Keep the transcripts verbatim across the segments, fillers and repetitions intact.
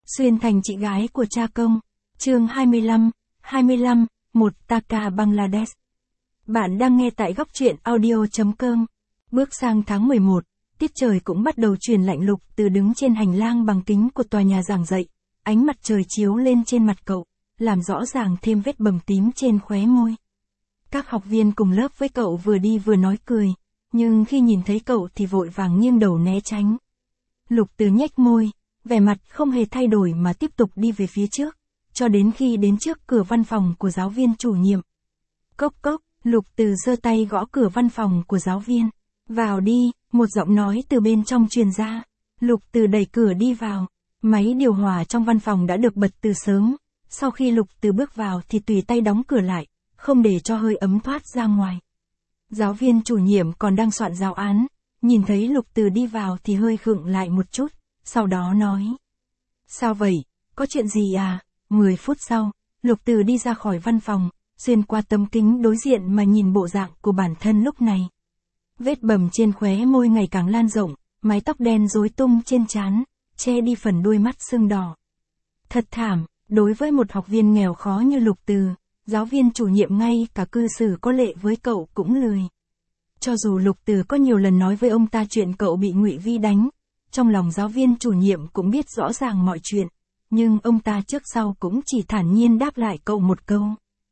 Xuyên thành chị gái của cha công. Chương hai mươi lăm, hai mươi lăm, một Taka Bangladesh. Bạn đang nghe tại góc truyện audio chấm com. Bước sang tháng mười một, tiết trời cũng bắt đầu chuyển lạnh. Lục Từ đứng trên hành lang bằng kính của tòa nhà giảng dạy, ánh mặt trời chiếu lên trên mặt cậu, làm rõ ràng thêm vết bầm tím trên khóe môi. Các học viên cùng lớp với cậu vừa đi vừa nói cười, nhưng khi nhìn thấy cậu thì vội vàng nghiêng đầu né tránh. Lục Từ nhếch môi, vẻ mặt không hề thay đổi mà tiếp tục đi về phía trước, cho đến khi đến trước cửa văn phòng của giáo viên chủ nhiệm. Cốc cốc, Lục Từ giơ tay gõ cửa văn phòng của giáo viên. Vào đi, một giọng nói từ bên trong truyền ra. Lục Từ đẩy cửa đi vào. Máy điều hòa trong văn phòng đã được bật từ sớm. Sau khi Lục Từ bước vào thì tùy tay đóng cửa lại, không để cho hơi ấm thoát ra ngoài. Giáo viên chủ nhiệm còn đang soạn giáo án, nhìn thấy Lục Từ đi vào thì hơi khựng lại một chút, sau đó nói. Sao vậy, có chuyện gì à? mười phút sau, Lục Từ đi ra khỏi văn phòng, xuyên qua tấm kính đối diện mà nhìn bộ dạng của bản thân lúc này. Vết bầm trên khóe môi ngày càng lan rộng, mái tóc đen rối tung trên trán, che đi phần đuôi mắt sưng đỏ. Thật thảm, đối với một học viên nghèo khó như Lục Từ, giáo viên chủ nhiệm ngay cả cư xử có lệ với cậu cũng lười. Cho dù Lục Từ có nhiều lần nói với ông ta chuyện cậu bị Ngụy Vi đánh, trong lòng giáo viên chủ nhiệm cũng biết rõ ràng mọi chuyện, nhưng ông ta trước sau cũng chỉ thản nhiên đáp lại cậu một câu.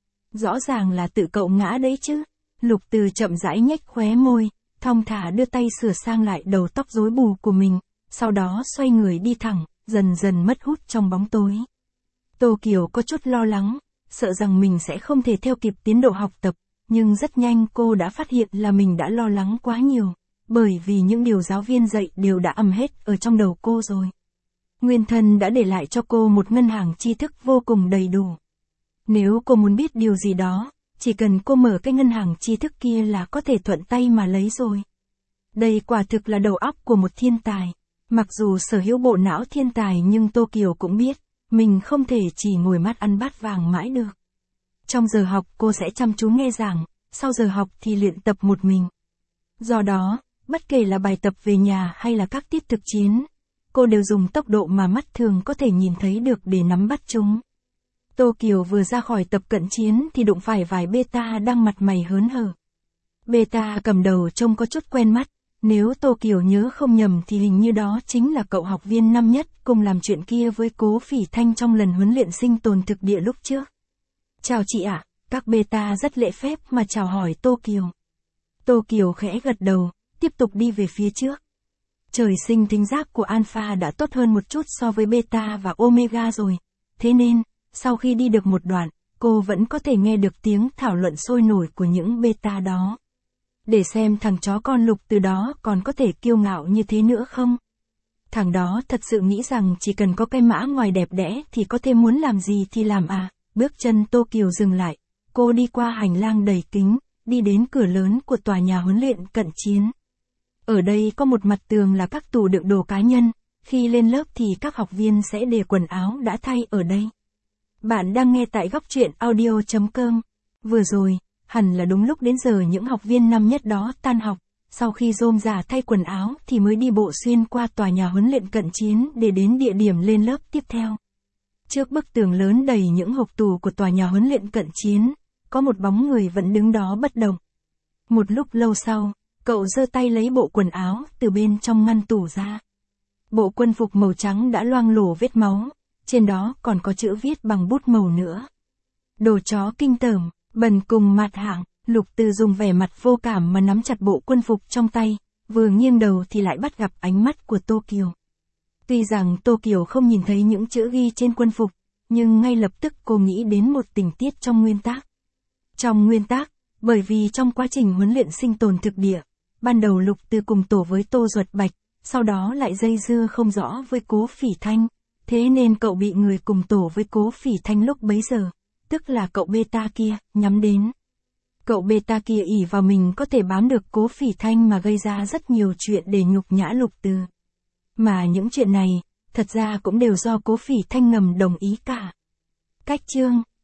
Rõ ràng là tự cậu ngã đấy chứ. Lục Từ chậm rãi nhếch khóe môi, thong thả đưa tay sửa sang lại đầu tóc rối bù của mình, sau đó xoay người đi thẳng, dần dần mất hút trong bóng tối. Tô Kiều có chút lo lắng, sợ rằng mình sẽ không thể theo kịp tiến độ học tập, nhưng rất nhanh cô đã phát hiện là mình đã lo lắng quá nhiều, bởi vì những điều giáo viên dạy đều đã ầm hết ở trong đầu cô rồi. Nguyên thân đã để lại cho cô một ngân hàng tri thức vô cùng đầy đủ. Nếu cô muốn biết điều gì đó, chỉ cần cô mở cái ngân hàng tri thức kia là có thể thuận tay mà lấy rồi. Đây quả thực là đầu óc của một thiên tài. Mặc dù sở hữu bộ não thiên tài nhưng Tô Kiều cũng biết, mình không thể chỉ ngồi mắt ăn bát vàng mãi được. Trong giờ học cô sẽ chăm chú nghe giảng, sau giờ học thì luyện tập một mình. Do đó, bất kể là bài tập về nhà hay là các tiết thực chiến, cô đều dùng tốc độ mà mắt thường có thể nhìn thấy được để nắm bắt chúng. Tô Kiều vừa ra khỏi tập cận chiến thì đụng phải vài beta đang mặt mày hớn hở. Beta cầm đầu trông có chút quen mắt, nếu Tô Kiều nhớ không nhầm thì hình như đó chính là cậu học viên năm nhất cùng làm chuyện kia với Cố Phỉ Thanh trong lần huấn luyện sinh tồn thực địa lúc trước. Chào chị ạ, các beta rất lễ phép mà chào hỏi Tô Kiều. Tô Kiều khẽ gật đầu, tiếp tục đi về phía trước. Trời sinh thính giác của Alpha đã tốt hơn một chút so với Beta và Omega rồi, thế nên, sau khi đi được một đoạn, cô vẫn có thể nghe được tiếng thảo luận sôi nổi của những Beta đó. Để xem thằng chó con Lục Từ đó còn có thể kiêu ngạo như thế nữa không? Thằng đó thật sự nghĩ rằng chỉ cần có cái mã ngoài đẹp đẽ thì có thể muốn làm gì thì làm à. Bước chân Tô Kiều dừng lại, cô đi qua hành lang đầy kính, đi đến cửa lớn của tòa nhà huấn luyện cận chiến. Ở đây có một mặt tường là các tủ đựng đồ cá nhân, khi lên lớp thì các học viên sẽ để quần áo đã thay ở đây. Bạn đang nghe tại góc truyện audio chấm com. Vừa rồi, hẳn là đúng lúc đến giờ những học viên năm nhất đó tan học, sau khi rôm rả thay quần áo thì mới đi bộ xuyên qua tòa nhà huấn luyện cận chiến để đến địa điểm lên lớp tiếp theo. Trước bức tường lớn đầy những hộc tủ của tòa nhà huấn luyện cận chiến, có một bóng người vẫn đứng đó bất động. Một lúc lâu sau, cậu giơ tay lấy bộ quần áo từ bên trong ngăn tủ ra. Bộ quân phục màu trắng đã loang lổ vết máu, trên đó còn có chữ viết bằng bút màu nữa. Đồ chó kinh tởm, bần cùng mạt hạng. Lục Từ dùng vẻ mặt vô cảm mà nắm chặt bộ quân phục trong tay, vừa nghiêng đầu thì lại bắt gặp ánh mắt của Tô Kiều. Tuy rằng Tô Kiều không nhìn thấy những chữ ghi trên quân phục, nhưng ngay lập tức cô nghĩ đến một tình tiết trong nguyên tác. Trong nguyên tác, bởi vì trong quá trình huấn luyện sinh tồn thực địa, ban đầu Lục Từ cùng tổ với Tô Duật Bạch, sau đó lại dây dưa không rõ với Cố Phỉ Thanh, thế nên cậu bị người cùng tổ với Cố Phỉ Thanh lúc bấy giờ, tức là cậu beta kia, nhắm đến. Cậu beta kia ỷ vào mình có thể bám được Cố Phỉ Thanh mà gây ra rất nhiều chuyện để nhục nhã Lục Từ. Mà những chuyện này, thật ra cũng đều do Cố Phỉ Thanh ngầm đồng ý cả. Cách chương